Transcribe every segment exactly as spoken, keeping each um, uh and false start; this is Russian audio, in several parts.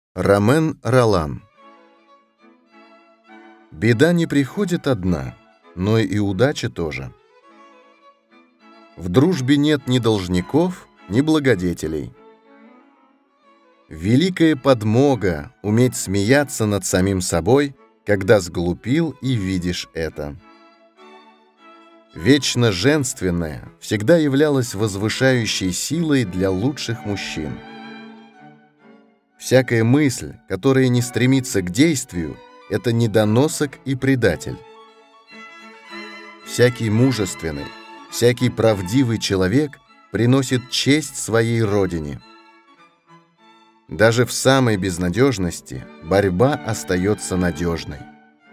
Ромен Ролан. Беда не приходит одна, но и удача тоже. В дружбе нет ни должников, ни благодетелей. Великая подмога — уметь смеяться над самим собой, когда сглупил и видишь это. Вечно женственная всегда являлась возвышающей силой для лучших мужчин. Всякая мысль, которая не стремится к действию, — это недоносок и предатель. Всякий мужественный, всякий правдивый человек приносит честь своей родине. Даже в самой безнадежности борьба остается надежной.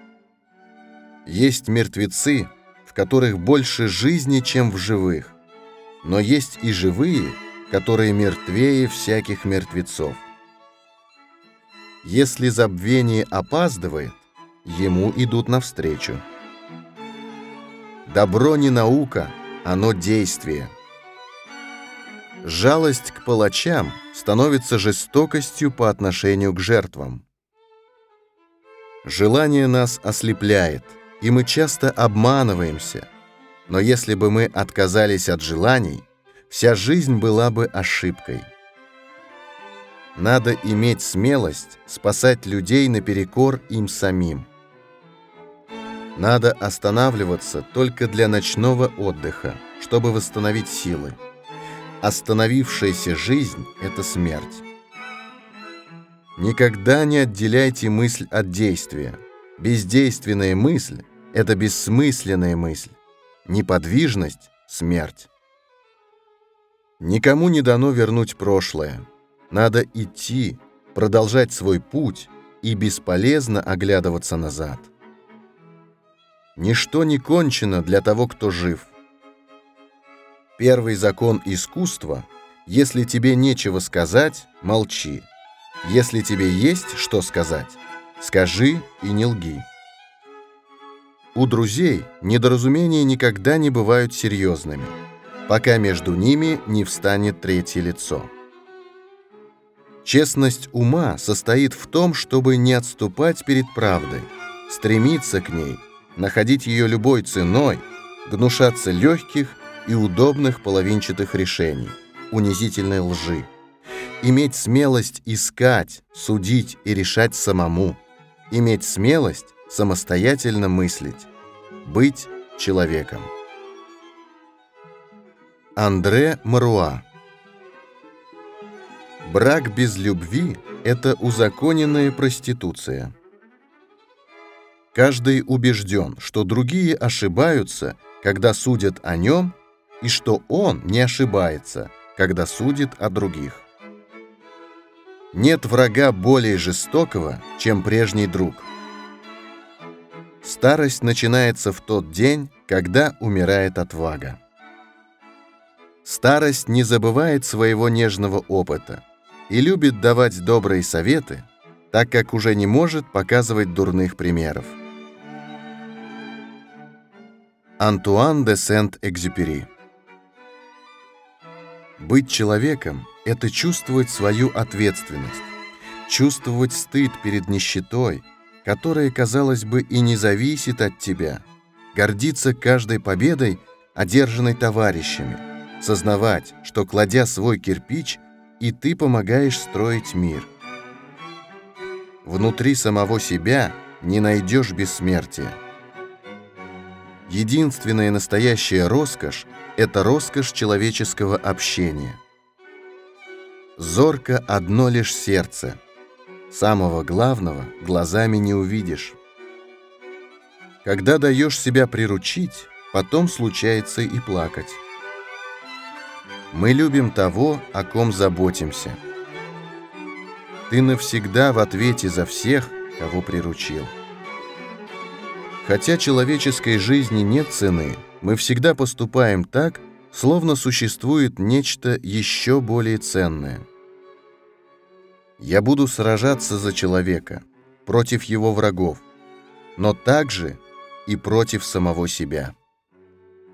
Есть мертвецы, в которых больше жизни, чем в живых, но есть и живые, которые мертвее всяких мертвецов. Если забвение опаздывает, ему идут навстречу. Добро не наука, оно действие. Жалость к палачам становится жестокостью по отношению к жертвам. Желание нас ослепляет, и мы часто обманываемся, но если бы мы отказались от желаний, вся жизнь была бы ошибкой. Надо иметь смелость спасать людей наперекор им самим. Надо останавливаться только для ночного отдыха, чтобы восстановить силы. Остановившаяся жизнь — это смерть. Никогда не отделяйте мысль от действия. Бездейственная мысль — это бессмысленная мысль. Неподвижность — смерть. Никому не дано вернуть прошлое. Надо идти, продолжать свой путь и бесполезно оглядываться назад. Ничто не кончено для того, кто жив. Первый закон искусства — если тебе нечего сказать, молчи. Если тебе есть что сказать, скажи и не лги. У друзей недоразумения никогда не бывают серьезными, пока между ними не встанет третье лицо. Честность ума состоит в том, чтобы не отступать перед правдой, стремиться к ней, находить ее любой ценой, гнушаться легких и удобных половинчатых решений, унизительной лжи, иметь смелость искать, судить и решать самому, иметь смелость самостоятельно мыслить, быть человеком. Андре Маруа. Брак без любви — это узаконенная проституция. Каждый убежден, что другие ошибаются, когда судят о нем, и что он не ошибается, когда судит о других. Нет врага более жестокого, чем прежний друг. Старость начинается в тот день, когда умирает отвага. Старость не забывает своего нежного опыта и любит давать добрые советы, так как уже не может показывать дурных примеров. Антуан де Сент-Экзюпери. Быть человеком — это чувствовать свою ответственность, чувствовать стыд перед нищетой, которая, казалось бы, и не зависит от тебя, гордиться каждой победой, одержанной товарищами, сознавать, что, кладя свой кирпич, и ты помогаешь строить мир. Внутри самого себя не найдешь бессмертия. Единственная настоящая роскошь — это роскошь человеческого общения. Зорко одно лишь сердце. Самого главного глазами не увидишь. Когда даешь себя приручить, потом случается и плакать. Мы любим того, о ком заботимся. Ты навсегда в ответе за всех, кого приручил. Хотя человеческой жизни нет цены, мы всегда поступаем так, словно существует нечто еще более ценное. Я буду сражаться за человека, против его врагов, но также и против самого себя.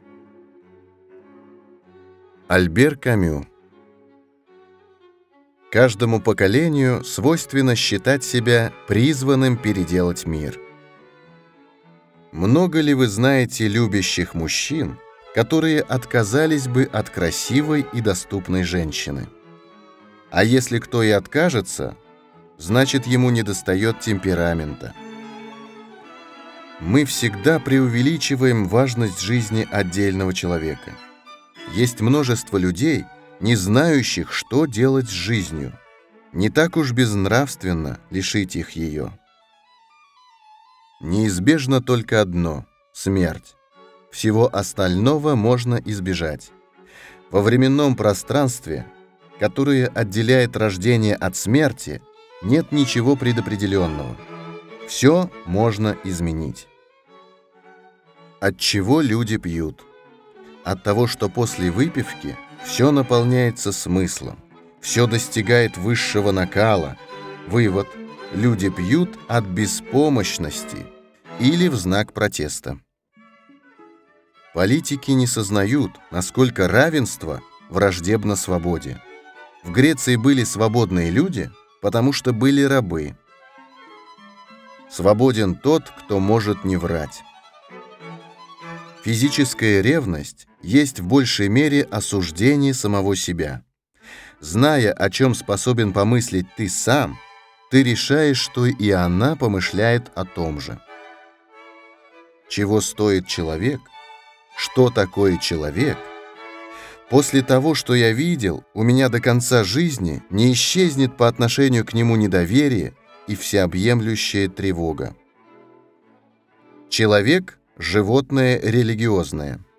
Альбер Камю. Каждому поколению свойственно считать себя призванным переделать мир. Много ли вы знаете любящих мужчин, которые отказались бы от красивой и доступной женщины? А если кто и откажется, значит, ему недостает темперамента. Мы всегда преувеличиваем важность жизни отдельного человека. Есть множество людей, не знающих, что делать с жизнью. Не так уж безнравственно лишить их ее. Неизбежно только одно – смерть. Всего остального можно избежать. Во временном пространстве, которое отделяет рождение от смерти, нет ничего предопределенного. Все можно изменить. От чего люди пьют? От того, что после выпивки все наполняется смыслом, все достигает высшего накала. Вывод – люди пьют от беспомощности или в знак протеста. Политики не сознают, насколько равенство враждебно свободе. В Греции были свободные люди, потому что были рабы. Свободен тот, кто может не врать. Физическая ревность есть в большей мере осуждение самого себя. Зная, о чем способен помыслить ты сам, ты решаешь, что и она помышляет о том же. Чего стоит человек? Что такое человек? После того, что я видел, у меня до конца жизни не исчезнет по отношению к нему недоверие и всеобъемлющая тревога. Человек – животное религиозное.